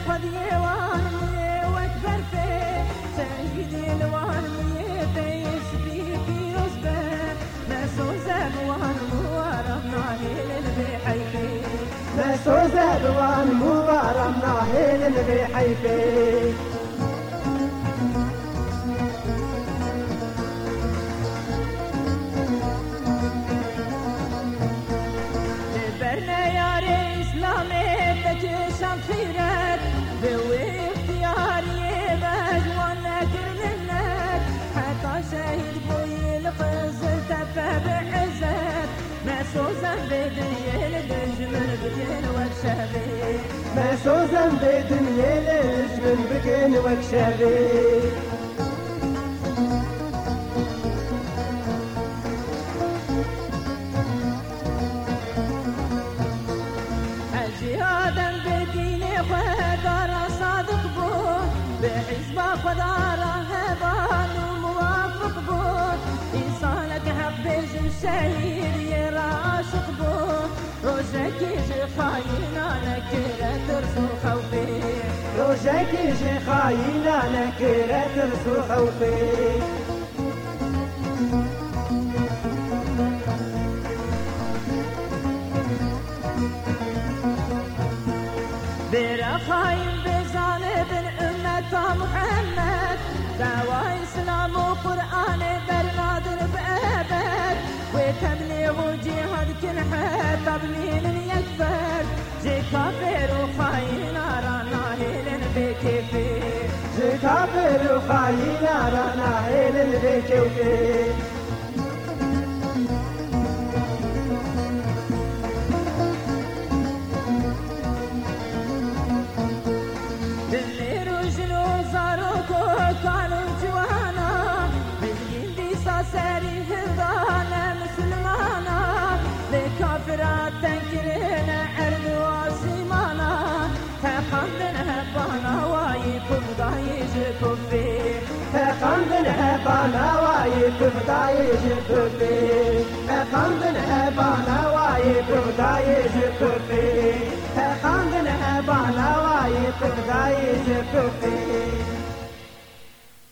خذ يواني واكبر فيه سيدي الواني بيس بيك يصبح مسوزة الوان موارم ناهل البحيفي مسوزة الوان موارم ناهل البحيفي شمخيرك بوي اختياري بجوانك منك حتى شهيد بوي القزل تفه بعزك مسوزا بدنيا للجمل بكين وكشافي مسوزا بدنيا للجمل بكين وكشافي خدار صادق بود بحزب خدار هبان وموافق بود إنسانك حبيج الشهيد يراشق بود روجك يجي خاينا نكرة ترسو خوفي روجك يجي خاينا نكرة ترسو خوفي برخايم بجانب الأمة محمد دعوى إسلام وقرآن برنادر بأبد وتبليغ جهاد كل حتى بمين يكبر جي كافر وخاين رانا هيلن بكيفي جي كافر وخاين رانا هيلن بكيفي كانوا جوانا بالجندي ساسري هذانا مسلمانا لكافرات تنكرنا عرض واسمانا تقندن هبانا وايكم ضايج كفي تقندن هبانا وايكم ضايج كفي تقندن هبانا وايكم ضايج كفي تقندن هبانا وايكم ضايج كفي